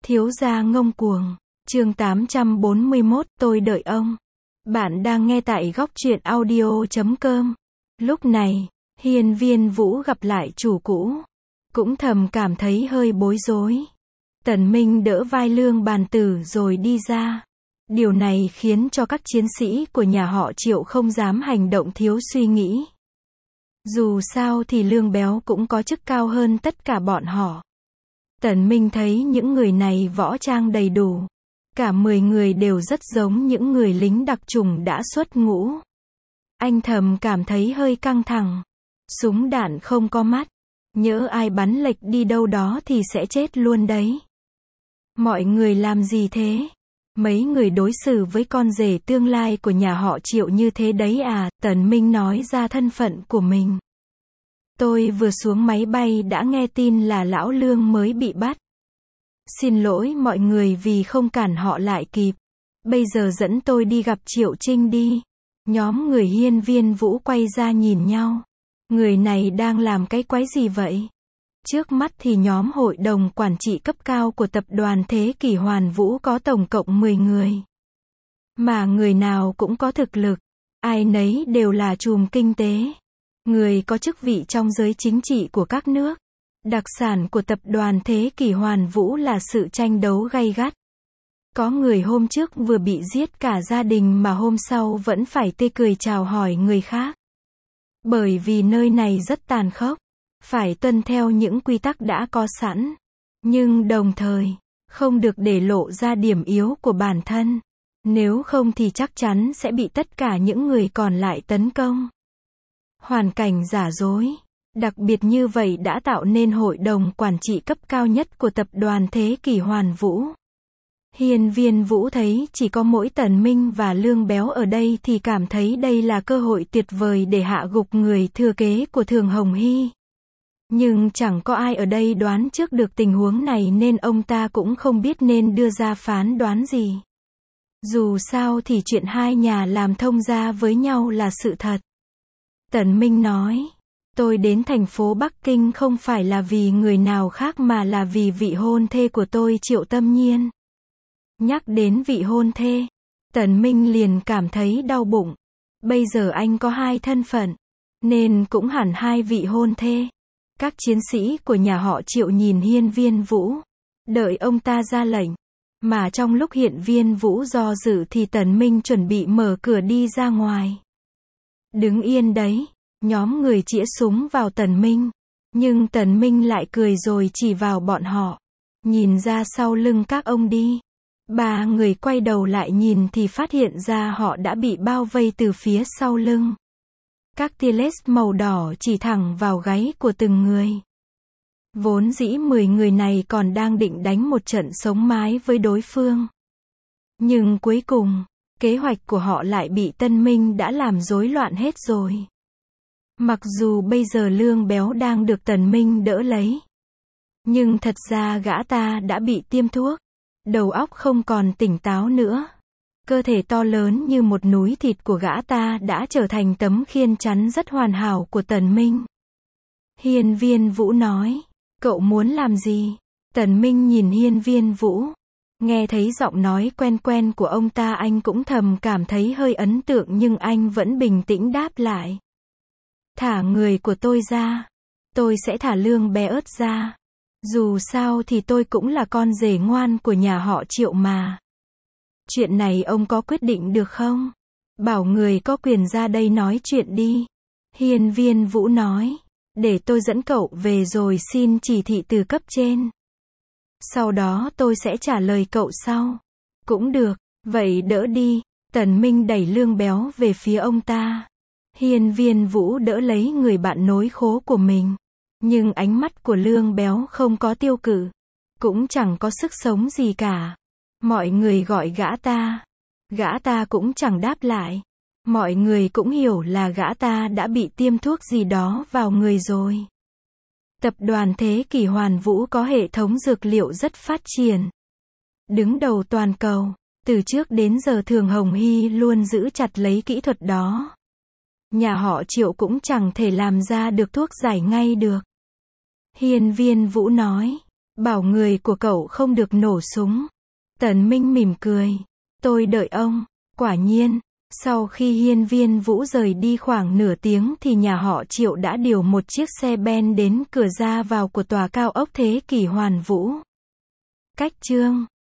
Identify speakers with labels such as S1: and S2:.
S1: Thiếu gia ngông cuồng. Chương 841, tôi đợi ông. Bạn đang nghe tại góc truyện audio.com. Lúc này, Hiên Viên Vũ gặp lại chủ cũ, cũng thầm cảm thấy hơi bối rối. Tần Minh đỡ vai Lương Bàn Tử rồi đi ra. Điều này khiến cho các chiến sĩ của nhà họ Triệu không dám hành động thiếu suy nghĩ. Dù sao thì Lương Béo cũng có chức cao hơn tất cả bọn họ. Tần Minh thấy những người này võ trang đầy đủ. Cả 10 người đều rất giống những người lính đặc chủng đã xuất ngũ. Anh thầm cảm thấy hơi căng thẳng. Súng đạn không có mắt. Nhỡ ai bắn lệch đi đâu đó thì sẽ chết luôn đấy. Mọi người làm gì thế? Mấy người đối xử với con rể tương lai của nhà họ Triệu như thế đấy à? Tần Minh nói ra thân phận của mình. Tôi vừa xuống máy bay đã nghe tin là lão Lương mới bị bắt. Xin lỗi mọi người vì không cản họ lại kịp. Bây giờ dẫn tôi đi gặp Triệu Trinh đi. Nhóm người Hiên Viên Vũ quay ra nhìn nhau. Người này đang làm cái quái gì vậy? Trước mắt thì nhóm hội đồng quản trị cấp cao của tập đoàn Thế Kỷ Hoàn Vũ có tổng cộng 10 người. Mà người nào cũng có thực lực. Ai nấy đều là trùm kinh tế. Người có chức vị trong giới chính trị của các nước. Đặc sản của tập đoàn Thế Kỷ Hoàn Vũ là sự tranh đấu gay gắt. Có người hôm trước vừa bị giết cả gia đình mà hôm sau vẫn phải tươi cười chào hỏi người khác. Bởi vì nơi này rất tàn khốc. Phải tuân theo những quy tắc đã có sẵn. Nhưng đồng thời, không được để lộ ra điểm yếu của bản thân. Nếu không thì chắc chắn sẽ bị tất cả những người còn lại tấn công. Hoàn cảnh giả dối, đặc biệt như vậy đã tạo nên hội đồng quản trị cấp cao nhất của tập đoàn Thế Kỷ Hoàn Vũ. Hiên Viên Vũ thấy chỉ có mỗi Tần Minh và Lương Béo ở đây thì cảm thấy đây là cơ hội tuyệt vời để hạ gục người thừa kế của Thường Hồng Hy. Nhưng chẳng có ai ở đây đoán trước được tình huống này nên ông ta cũng không biết nên đưa ra phán đoán gì. Dù sao thì chuyện hai nhà làm thông gia với nhau là sự thật. Tần Minh nói, tôi đến thành phố Bắc Kinh không phải là vì người nào khác mà là vì vị hôn thê của tôi Triệu Tâm Nhiên. Nhắc đến vị hôn thê, Tần Minh liền cảm thấy đau bụng. Bây giờ anh có hai thân phận, nên cũng hẳn hai vị hôn thê. Các chiến sĩ của nhà họ Triệu nhìn Hiên Viên Vũ, đợi ông ta ra lệnh. Mà trong lúc Hiên Viên Vũ do dự thì Tần Minh chuẩn bị mở cửa đi ra ngoài. Đứng yên đấy, nhóm người chĩa súng vào Tần Minh. Nhưng Tần Minh lại cười rồi chỉ vào bọn họ. Nhìn ra sau lưng các ông đi. Ba người quay đầu lại nhìn thì phát hiện ra họ đã bị bao vây từ phía sau lưng. Các tia laser màu đỏ chỉ thẳng vào gáy của từng người. Vốn dĩ 10 người này còn đang định đánh một trận sống mái với đối phương. Nhưng cuối cùng, kế hoạch của họ lại bị Tân Minh đã làm rối loạn hết rồi. Mặc dù bây giờ Lương Béo đang được Tần Minh đỡ lấy. Nhưng thật ra gã ta đã bị tiêm thuốc. Đầu óc không còn tỉnh táo nữa. Cơ thể to lớn như một núi thịt của gã ta đã trở thành tấm khiên chắn rất hoàn hảo của Tần Minh. Hiên Viên Vũ nói, cậu muốn làm gì? Tần Minh nhìn Hiên Viên Vũ. Nghe thấy giọng nói quen quen của ông ta anh cũng thầm cảm thấy hơi ấn tượng nhưng anh vẫn bình tĩnh đáp lại. Thả người của tôi ra. Tôi sẽ thả Lương Bé Ớt ra. Dù sao thì tôi cũng là con rể ngoan của nhà họ Triệu mà. Chuyện này ông có quyết định được không? Bảo người có quyền ra đây nói chuyện đi. Hiên Viên Vũ nói. Để tôi dẫn cậu về rồi xin chỉ thị từ cấp trên. Sau đó tôi sẽ trả lời cậu sau. Cũng được, vậy đỡ đi. Tần Minh đẩy Lương Béo về phía ông ta. Hiên Viên Vũ đỡ lấy người bạn nối khố của mình. Nhưng ánh mắt của Lương Béo không có tiêu cự. Cũng chẳng có sức sống gì cả. Mọi người gọi gã ta. Gã ta cũng chẳng đáp lại. Mọi người cũng hiểu là gã ta đã bị tiêm thuốc gì đó vào người rồi. Tập đoàn Thế Kỷ Hoàn Vũ có hệ thống dược liệu rất phát triển. Đứng đầu toàn cầu. Từ trước đến giờ Thường Hồng Hy luôn giữ chặt lấy kỹ thuật đó. Nhà họ Triệu cũng chẳng thể làm ra được thuốc giải ngay được. Hiên Viên Vũ nói. Bảo người của cậu không được nổ súng. Tần Minh mỉm cười. Tôi đợi ông. Quả nhiên, sau khi Hiên Viên Vũ rời đi khoảng nửa tiếng thì nhà họ Triệu đã điều một chiếc xe ben đến cửa ra vào của tòa cao ốc Thế Kỷ Hoàn Vũ. Cách chương